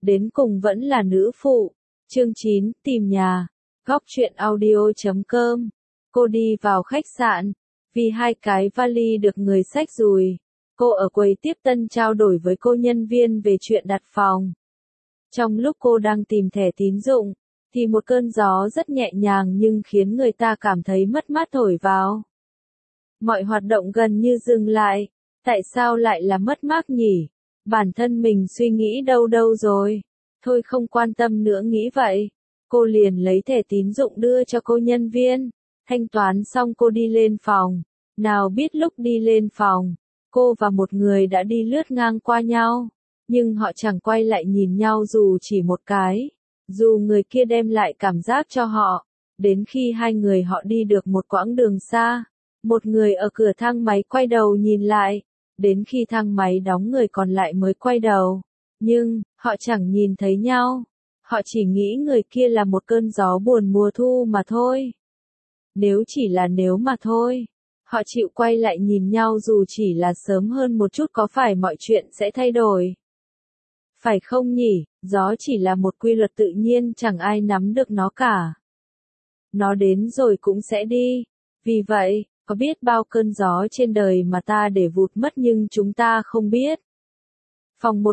đến cùng vẫn là nữ phụ. Chương 9, tìm nhà. Góc truyện audio.com. Cô đi vào khách sạn, vì 2 cái vali được người xách dùi. Cô ở quầy tiếp tân trao đổi với cô nhân viên về chuyện đặt phòng. Trong lúc cô đang tìm thẻ tín dụng, thì một cơn gió rất nhẹ nhàng nhưng khiến người ta cảm thấy mất mát thổi vào. Mọi hoạt động gần như dừng lại. Tại sao lại là mất mát nhỉ? Bản thân mình suy nghĩ đâu rồi. Thôi không quan tâm nữa nghĩ vậy. Cô liền lấy thẻ tín dụng đưa cho cô nhân viên. Thanh toán xong cô đi lên phòng. Nào biết lúc đi lên phòng, cô và một người đã đi lướt ngang qua nhau. Nhưng họ chẳng quay lại nhìn nhau dù chỉ một cái. Dù người kia đem lại cảm giác cho họ. Đến khi 2 người họ đi được một quãng đường xa, một người ở cửa thang máy quay đầu nhìn lại. Đến khi thang máy đóng người còn lại mới quay đầu. Nhưng, họ chẳng nhìn thấy nhau. Họ chỉ nghĩ người kia là một cơn gió buồn mùa thu mà thôi. Nếu chỉ là nếu mà thôi, họ chịu quay lại nhìn nhau dù chỉ là sớm hơn một chút có phải mọi chuyện sẽ thay đổi? Phải không nhỉ? Gió chỉ là một quy luật tự nhiên chẳng ai nắm được nó cả. Nó đến rồi cũng sẽ đi. Vì vậy, có biết bao cơn gió trên đời mà ta để vụt mất nhưng chúng ta không biết. Phòng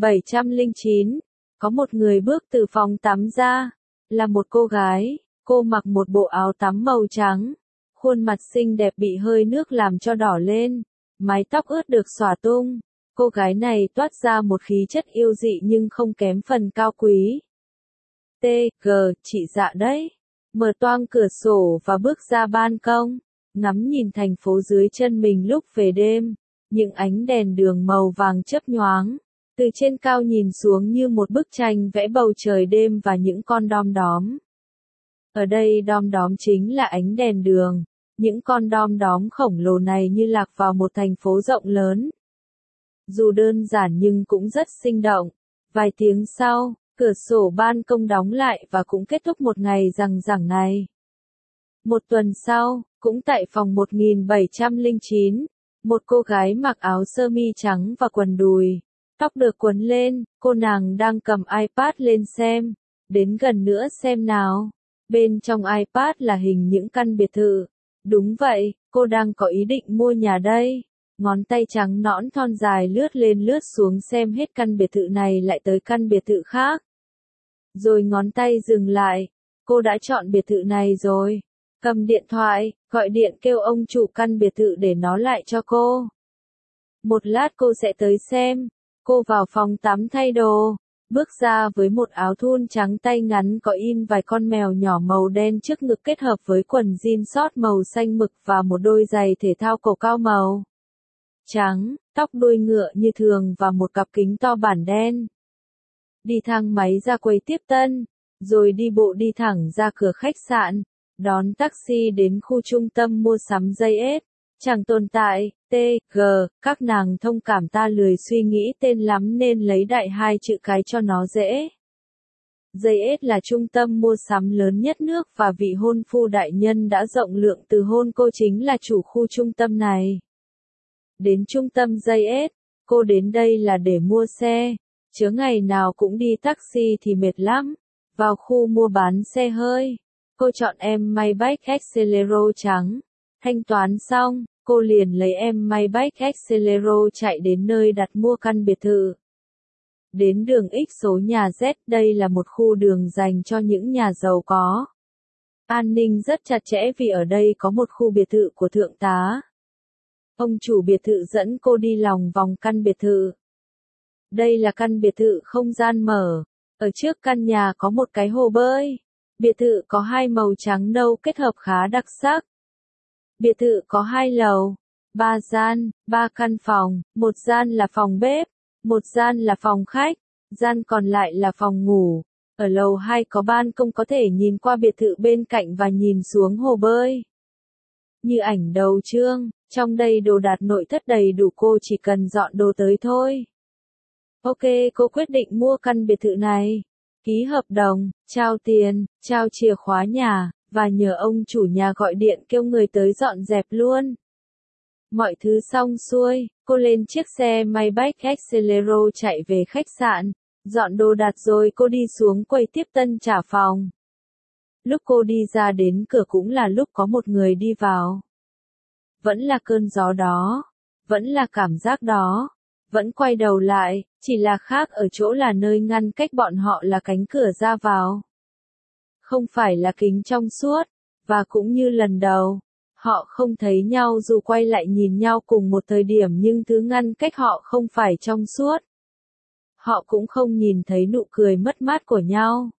1709, có một người bước từ phòng tắm ra, là một cô gái, cô mặc một bộ áo tắm màu trắng, khuôn mặt xinh đẹp bị hơi nước làm cho đỏ lên, mái tóc ướt được xõa tung, cô gái này toát ra một khí chất yêu dị nhưng không kém phần cao quý. T.G. chị dạ đấy, mở toang cửa sổ và bước ra ban công. Ngắm nhìn thành phố dưới chân mình lúc về đêm, những ánh đèn đường màu vàng chớp nhoáng, từ trên cao nhìn xuống như một bức tranh vẽ bầu trời đêm và những con đom đóm. Ở đây đom đóm chính là ánh đèn đường, những con đom đóm khổng lồ này như lạc vào một thành phố rộng lớn. Dù đơn giản nhưng cũng rất sinh động. Vài tiếng sau, cửa sổ ban công đóng lại và cũng kết thúc một ngày rằng rẳng này. Một tuần sau, cũng tại phòng 1709, một cô gái mặc áo sơ mi trắng và quần đùi, tóc được quấn lên, cô nàng đang cầm iPad lên xem. Đến gần nữa xem nào. Bên trong iPad là hình những căn biệt thự. Đúng vậy, cô đang có ý định mua nhà đây. Ngón tay trắng nõn thon dài lướt lên lướt xuống xem hết căn biệt thự này lại tới căn biệt thự khác. Rồi ngón tay dừng lại. Cô đã chọn biệt thự này rồi. Cầm điện thoại, gọi điện kêu ông chủ căn biệt thự để nó lại cho cô. Một lát cô sẽ tới xem. Cô vào phòng tắm thay đồ, bước ra với một áo thun trắng tay ngắn có in vài con mèo nhỏ màu đen trước ngực kết hợp với quần jean short màu xanh mực và một đôi giày thể thao cổ cao màu trắng, tóc đuôi ngựa như thường và một cặp kính to bản đen. Đi thang máy ra quầy tiếp tân, rồi đi bộ đi thẳng ra cửa khách sạn, đón taxi đến khu trung tâm mua sắm JS. Chẳng tồn tại, T.G. Các nàng thông cảm ta lười suy nghĩ tên lắm nên lấy đại 2 chữ cái cho nó dễ. JS là trung tâm mua sắm lớn nhất nước và vị hôn phu đại nhân đã rộng lượng từ hôn cô chính là chủ khu trung tâm này. Đến trung tâm JS, cô đến đây là để mua xe, chứ ngày nào cũng đi taxi thì mệt lắm. Vào khu mua bán xe hơi, cô chọn em Maybach Exelero trắng. Thanh toán xong, cô liền lấy em Maybach Exelero chạy đến nơi đặt mua căn biệt thự. Đến đường X số nhà Z, đây là một khu đường dành cho những nhà giàu có. An ninh rất chặt chẽ vì ở đây có một khu biệt thự của thượng tá. Ông chủ biệt thự dẫn cô đi lòng vòng căn biệt thự. Đây là căn biệt thự không gian mở. Ở trước căn nhà có một cái hồ bơi. Biệt thự có 2 màu trắng nâu kết hợp khá đặc sắc. Biệt thự có 2 lầu, 3 gian, 3 căn phòng, một gian là phòng bếp, một gian là phòng khách, gian còn lại là phòng ngủ. Ở lầu 2 có ban công có thể nhìn qua biệt thự bên cạnh và nhìn xuống hồ bơi. Như ảnh đầu chương, trong đây đồ đạc nội thất đầy đủ cô chỉ cần dọn đồ tới thôi. Ok, cô quyết định mua căn biệt thự này. Ký hợp đồng, trao tiền, trao chìa khóa nhà, và nhờ ông chủ nhà gọi điện kêu người tới dọn dẹp luôn. Mọi thứ xong xuôi, cô lên chiếc xe Maybach Exelero chạy về khách sạn, Dọn đồ đạc rồi cô đi xuống quầy tiếp tân trả phòng. Lúc cô đi ra đến cửa cũng là lúc có một người đi vào. Vẫn là cơn gió đó, vẫn là cảm giác đó, vẫn quay đầu lại, chỉ là khác ở chỗ là nơi ngăn cách bọn họ là cánh cửa ra vào. Không phải là kính trong suốt, và cũng như lần đầu, họ không thấy nhau dù quay lại nhìn nhau cùng một thời điểm nhưng thứ ngăn cách họ không phải trong suốt. Họ cũng không nhìn thấy nụ cười mất mát của nhau.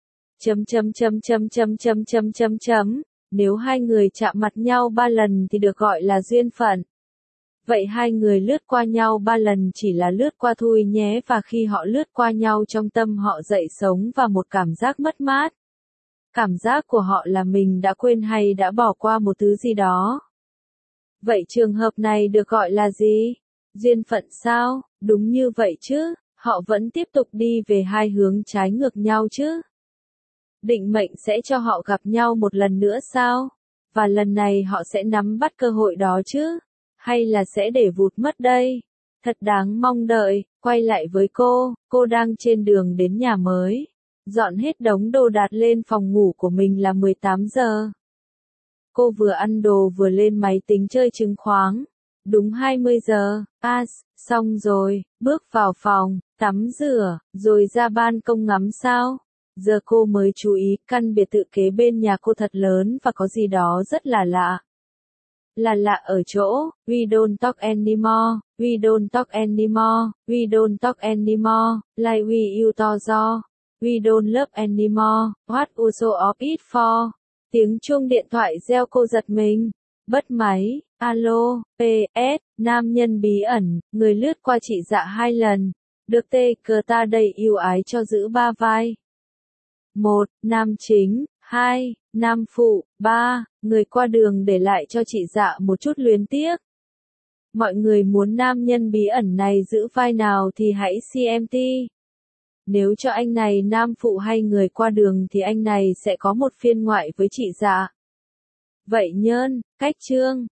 Nếu hai người chạm mặt nhau 3 lần thì được gọi là duyên phận. Vậy hai người lướt qua nhau 3 lần chỉ là lướt qua thôi nhé, và khi họ lướt qua nhau trong tâm họ dậy sống và một cảm giác mất mát. Cảm giác của họ là mình đã quên hay đã bỏ qua một thứ gì đó. Vậy trường hợp này được gọi là gì? Duyên phận sao? Đúng như vậy chứ, họ vẫn tiếp tục đi về hai hướng trái ngược nhau chứ. Định mệnh sẽ cho họ gặp nhau một lần nữa sao? Và lần này họ sẽ nắm bắt cơ hội đó chứ? Hay là sẽ để vụt mất đây? Thật đáng mong đợi. Quay lại với cô đang trên đường đến nhà mới. Dọn hết đống đồ đạc lên phòng ngủ của mình là 18 giờ. Cô vừa ăn đồ vừa lên máy tính chơi chứng khoán. Đúng 20 giờ, xong rồi, bước vào phòng, tắm rửa, rồi ra ban công ngắm sao. Giờ cô mới chú ý, căn biệt thự kế bên nhà cô thật lớn và có gì đó rất là lạ. Là lạ ở chỗ, we don't talk anymore, we don't talk anymore, we don't talk anymore, like we used to. We don't love anymore, what also of it for? Tiếng chuông điện thoại reo cô giật mình. Bắt máy, alo, PS, nam nhân bí ẩn, người lướt qua chị Dạ 2 lần. Được tê cờ ta đầy yêu ái cho giữ 3 vai. 1. Nam chính. 2. Nam phụ. 3. Người qua đường để lại cho chị Dạ một chút luyến tiếc. Mọi người muốn nam nhân bí ẩn này giữ vai nào thì hãy CMT. Nếu cho anh này nam phụ hay người qua đường thì anh này sẽ có một phiên ngoại với chị Dạ. Vậy nhơn, cách chương.